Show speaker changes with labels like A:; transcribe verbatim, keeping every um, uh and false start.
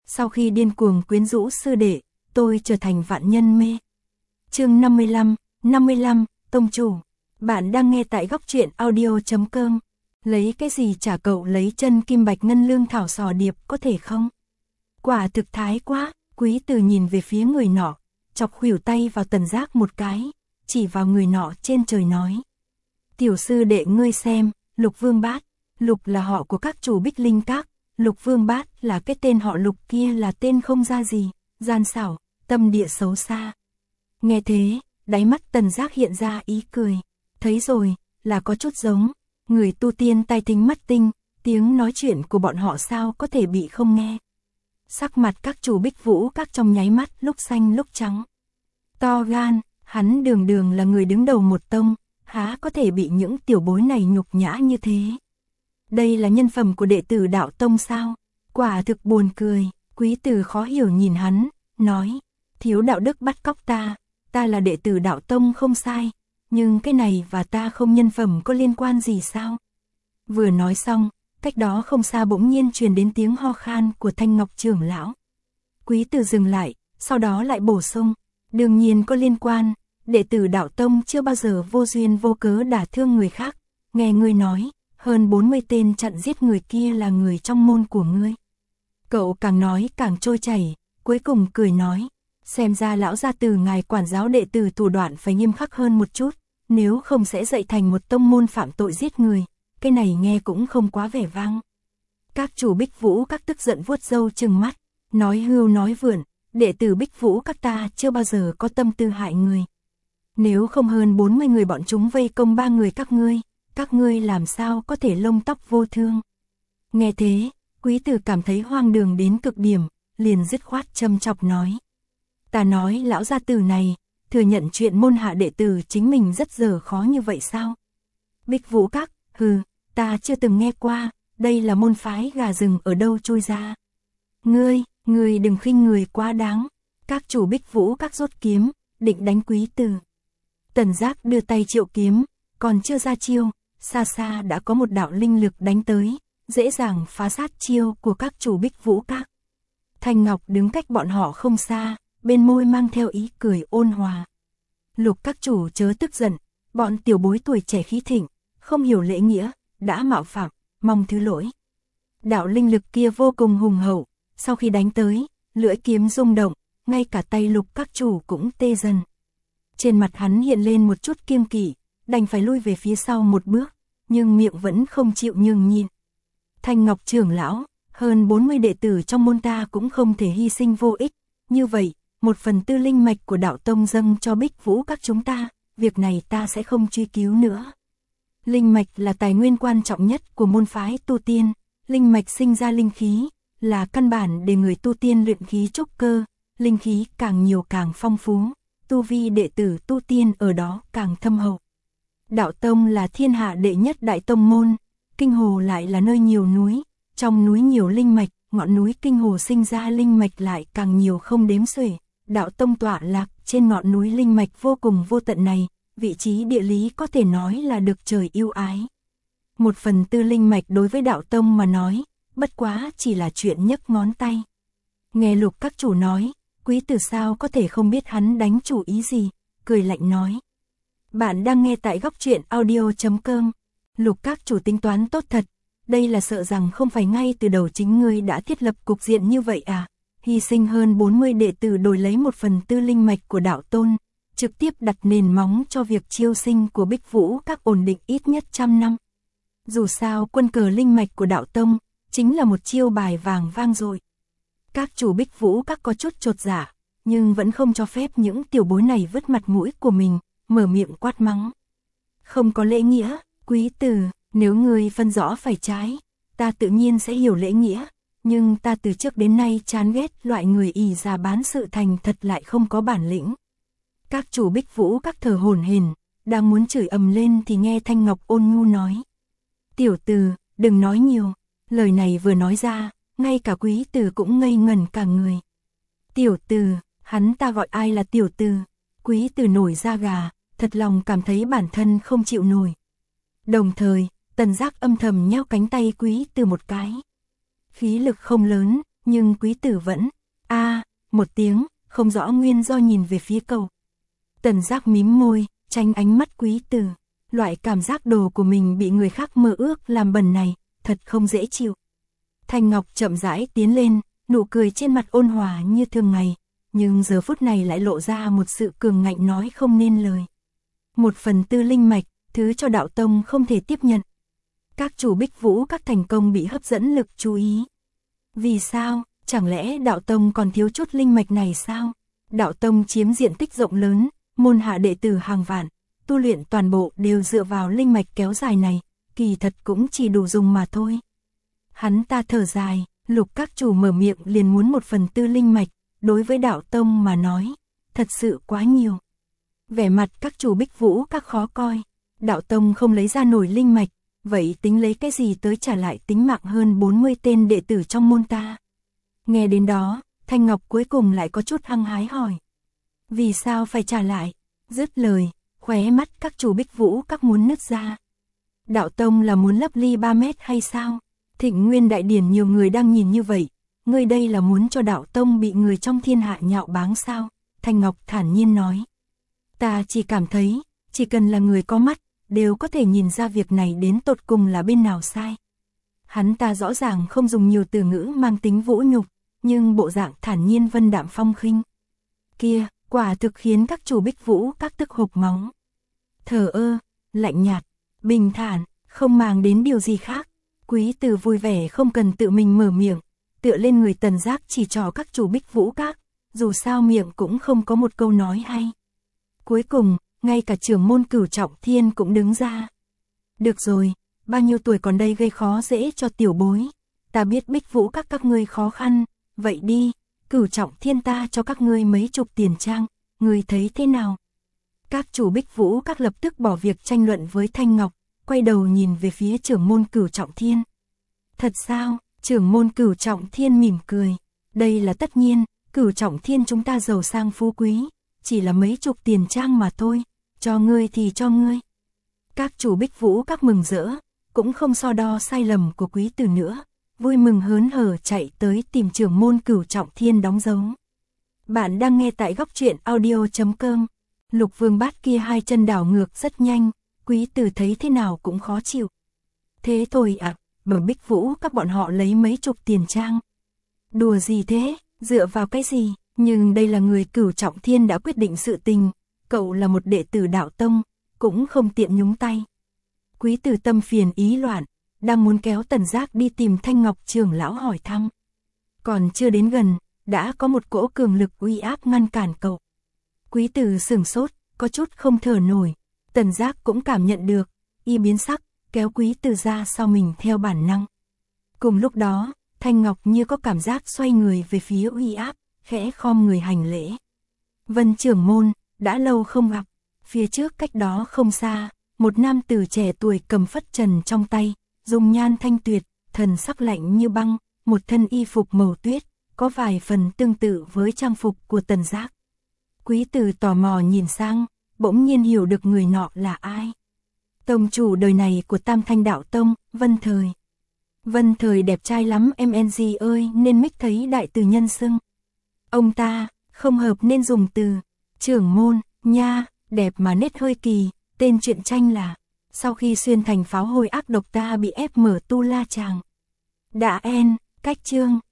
A: sau khi điên cuồng quyến rũ sư đệ, tôi trở thành vạn nhân mê. Chương năm mươi lăm, năm mươi lăm, tông chủ. Bạn đang nghe tại góc truyện audio chấm com. Lấy cái gì trả cậu lấy chân kim bạch ngân lương thảo sò điệp có thể không? Quả thực thái quá. Quý Từ nhìn về phía người nọ, chọc khuỷu tay vào Tần Giác một cái, chỉ vào người nọ trên trời nói. Tiểu sư đệ ngươi xem, Lục Vương Bát, Lục là họ của các chủ Bích Linh Các, Lục Vương Bát là cái tên họ Lục kia là tên không ra gì, gian xảo, tâm địa xấu xa. Nghe thế, đáy mắt Tần Giác hiện ra ý cười, thấy rồi, là có chút giống, người tu tiên tai tinh mắt tinh, tiếng nói chuyện của bọn họ sao có thể bị không nghe. Sắc mặt các chủ Bích Vũ Các trong nháy mắt lúc xanh lúc trắng. To gan, hắn đường đường là người đứng đầu một tông, há có thể bị những tiểu bối này nhục nhã như thế. Đây là nhân phẩm của đệ tử đạo tông sao? Quả thực buồn cười. Quý Từ khó hiểu nhìn hắn, nói, thiếu đạo đức bắt cóc ta, ta là đệ tử đạo tông không sai, nhưng cái này và ta không nhân phẩm có liên quan gì sao? Vừa nói xong, cách đó không xa bỗng nhiên truyền đến tiếng ho khan của Thanh Ngọc trưởng lão. Quý Từ dừng lại, sau đó lại bổ sung, đương nhiên có liên quan, đệ tử đạo tông chưa bao giờ vô duyên vô cớ đả thương người khác, nghe ngươi nói, hơn bốn mươi tên chặn giết người kia là người trong môn của ngươi. Cậu càng nói càng trôi chảy, cuối cùng cười nói, xem ra lão gia từ ngài quản giáo đệ tử thủ đoạn phải nghiêm khắc hơn một chút, nếu không sẽ dạy thành một tông môn phạm tội giết người, cái này nghe cũng không quá vẻ vang. Các chủ Bích Vũ Các tức giận vuốt râu trừng mắt, nói hưu nói vượn, đệ tử Bích Vũ Các ta chưa bao giờ có tâm tư hại người. Nếu không hơn bốn mươi người bọn chúng vây công ba người các ngươi, các ngươi làm sao có thể lông tóc vô thương. Nghe thế, Quý Từ cảm thấy hoang đường đến cực điểm, liền dứt khoát châm chọc nói. Ta nói lão gia tử này, thừa nhận chuyện môn hạ đệ tử chính mình rất giờ khó như vậy sao? Bích Vũ Các, hừ, ta chưa từng nghe qua, đây là môn phái gà rừng ở đâu chui ra. Ngươi, ngươi đừng khinh người quá đáng. Các chủ Bích Vũ Các rút kiếm, định đánh Quý Từ. Tần Giác đưa tay triệu kiếm, còn chưa ra chiêu, xa xa đã có một đạo linh lực đánh tới, dễ dàng phá sát chiêu của các chủ Bích Vũ Các. Thanh Ngọc đứng cách bọn họ không xa, bên môi mang theo ý cười ôn hòa. Lục các chủ chớ tức giận, bọn tiểu bối tuổi trẻ khí thịnh, không hiểu lễ nghĩa, đã mạo phạm, mong thứ lỗi. Đạo linh lực kia vô cùng hùng hậu, sau khi đánh tới, lưỡi kiếm rung động, ngay cả tay lục các chủ cũng tê dần. Trên mặt hắn hiện lên một chút kiêng kỵ, đành phải lui về phía sau một bước, nhưng miệng vẫn không chịu nhường nhịn. Thanh Ngọc trưởng lão, hơn bốn mươi đệ tử trong môn ta cũng không thể hy sinh vô ích, như vậy, một phần tư linh mạch của đạo tông dâng cho Bích Vũ Các chúng ta, việc này ta sẽ không truy cứu nữa. Linh mạch là tài nguyên quan trọng nhất của môn phái tu tiên, linh mạch sinh ra linh khí, là căn bản để người tu tiên luyện khí trúc cơ, linh khí càng nhiều càng phong phú, tu vi đệ tử tu tiên ở đó càng thâm hậu. Đạo tông là thiên hạ đệ nhất đại tông môn, Kinh Hồ lại là nơi nhiều núi, trong núi nhiều linh mạch, ngọn núi Kinh Hồ sinh ra linh mạch lại càng nhiều không đếm xuể. Đạo tông tọa lạc trên ngọn núi linh mạch vô cùng vô tận này, vị trí địa lý có thể nói là được trời yêu ái. Một phần tư linh mạch đối với đạo tông mà nói, bất quá chỉ là chuyện nhấc ngón tay. Nghe Lục các chủ nói, Quý Từ sao có thể không biết hắn đánh chủ ý gì, cười lạnh nói. Bạn đang nghe tại góc truyện audio chấm com. Lục các chủ tính toán tốt thật, đây là sợ rằng không phải ngay từ đầu chính ngươi đã thiết lập cục diện như vậy à, hy sinh hơn bốn mươi đệ tử đổi lấy một phần tư linh mạch của đạo tôn, trực tiếp đặt nền móng cho việc chiêu sinh của Bích Vũ Các ổn định ít nhất trăm năm. Dù sao quân cờ linh mạch của đạo tông, chính là một chiêu bài vàng vang dội. Các chủ Bích Vũ Các có chút chột dạ, nhưng vẫn không cho phép những tiểu bối này vứt mặt mũi của mình, mở miệng quát mắng. Không có lễ nghĩa, Quý Từ, nếu ngươi phân rõ phải trái, ta tự nhiên sẽ hiểu lễ nghĩa, nhưng ta từ trước đến nay chán ghét loại người ỷ già bán sự thành thật lại không có bản lĩnh. Các chủ Bích Vũ Các thở hổn hển, đang muốn chửi ầm lên thì nghe Thanh Ngọc ôn nhu nói. Tiểu Từ, đừng nói nhiều, lời này vừa nói ra, ngay cả Quý Từ cũng ngây ngẩn cả người. Tiểu Từ, hắn ta gọi ai là Tiểu Từ? Quý Từ nổi da gà, thật lòng cảm thấy bản thân không chịu nổi. Đồng thời, Tần Giác âm thầm nheo cánh tay Quý Từ một cái. Khí lực không lớn, nhưng quý tử vẫn, a à, một tiếng, không rõ nguyên do nhìn về phía cầu. Tần Giác mím môi, tránh ánh mắt quý tử. Loại cảm giác đồ của mình bị người khác mơ ước làm bẩn này, thật không dễ chịu. Thanh Ngọc chậm rãi tiến lên, nụ cười trên mặt ôn hòa như thường ngày, nhưng giờ phút này lại lộ ra một sự cường ngạnh nói không nên lời. Một phần tư linh mạch, thứ cho đạo tông không thể tiếp nhận. Các chủ Bích Vũ các thành công bị hấp dẫn lực chú ý. Vì sao, chẳng lẽ đạo tông còn thiếu chút linh mạch này sao? Đạo tông chiếm diện tích rộng lớn, môn hạ đệ tử hàng vạn, tu luyện toàn bộ đều dựa vào linh mạch kéo dài này, kỳ thật cũng chỉ đủ dùng mà thôi. Hắn ta thở dài, Lục các chủ mở miệng liền muốn một phần tư linh mạch, đối với đạo tông mà nói, thật sự quá nhiều. Vẻ mặt các chủ Bích Vũ các khó coi, đạo tông không lấy ra nổi linh mạch, vậy tính lấy cái gì tới trả lại tính mạng hơn bốn mươi tên đệ tử trong môn ta? Nghe đến đó, Thanh Ngọc cuối cùng lại có chút hăng hái hỏi. Vì sao phải trả lại? Dứt lời, khóe mắt các chủ Bích Vũ các muốn nứt ra. Đạo tông là muốn lấp ly ba mét hay sao? Thịnh Nguyên Đại Điển nhiều người đang nhìn như vậy, ngươi đây là muốn cho đạo tông bị người trong thiên hạ nhạo báng sao? Thanh Ngọc thản nhiên nói. Ta chỉ cảm thấy, chỉ cần là người có mắt, đều có thể nhìn ra việc này đến tột cùng là bên nào sai. Hắn ta rõ ràng không dùng nhiều từ ngữ mang tính vũ nhục, nhưng bộ dạng thản nhiên vân đạm phong khinh kia, quả thực khiến các chủ Bích Vũ các tức hộc máu. Thờ ơ, lạnh nhạt, bình thản, không màng đến điều gì khác. Quý tử vui vẻ không cần tự mình mở miệng, tựa lên người Tần Giác chỉ trò các chủ Bích Vũ các, dù sao miệng cũng không có một câu nói hay. Cuối cùng, ngay cả trưởng môn Cửu Trọng Thiên cũng đứng ra. Được rồi, bao nhiêu tuổi còn đây gây khó dễ cho tiểu bối. Ta biết Bích Vũ các các ngươi khó khăn, vậy đi, Cửu Trọng Thiên ta cho các ngươi mấy chục tiền trang, ngươi thấy thế nào? Các chủ Bích Vũ các lập tức bỏ việc tranh luận với Thanh Ngọc, quay đầu nhìn về phía trưởng môn Cửu Trọng Thiên. Thật sao? Trưởng môn Cửu Trọng Thiên mỉm cười. Đây là tất nhiên, Cửu Trọng Thiên chúng ta giàu sang phú quý, chỉ là mấy chục tiền trang mà thôi, cho ngươi thì cho ngươi. Các chủ Bích Vũ các mừng rỡ, cũng không so đo sai lầm của quý tử nữa, vui mừng hớn hở chạy tới tìm trưởng môn Cửu Trọng Thiên đóng dấu. Bạn đang nghe tại góc truyện audio chấm com. Lục Vương Bát kia hai chân đảo ngược rất nhanh, quý tử thấy thế nào cũng khó chịu. Thế thôi ạ, à, bẩm Bích Vũ các bọn họ lấy mấy chục tiền trang. Đùa gì thế, dựa vào cái gì, nhưng đây là người Cửu Trọng Thiên đã quyết định sự tình, cậu là một đệ tử đạo tông, cũng không tiện nhúng tay. Quý tử tâm phiền ý loạn, đang muốn kéo Tần Giác đi tìm Thanh Ngọc trưởng lão hỏi thăm. Còn chưa đến gần, đã có một cỗ cường lực uy áp ngăn cản cậu. Quý tử sửng sốt, có chút không thở nổi. Tần Giác cũng cảm nhận được, y biến sắc, kéo quý tử ra sau mình theo bản năng. Cùng lúc đó, Thanh Ngọc như có cảm giác xoay người về phía uy áp, khẽ khom người hành lễ. Vân trưởng môn, đã lâu không gặp. Phía trước cách đó không xa, một nam tử trẻ tuổi cầm phất trần trong tay, dùng nhan thanh tuyệt, thần sắc lạnh như băng, một thân y phục màu tuyết, có vài phần tương tự với trang phục của Tần Giác. Quý tử tò mò nhìn sang, bỗng nhiên hiểu được người nọ là ai. Tông chủ đời này của Tam Thanh Đạo Tông, Vân Thời. Vân Thời đẹp trai lắm em en giê ơi, nên mic thấy đại từ nhân xưng. Ông ta, không hợp nên dùng từ trưởng môn, nha, đẹp mà nết hơi kỳ, tên truyện tranh là sau khi xuyên thành pháo hôi ác độc ta bị ép mở tu la chàng. Đã en, cách chương.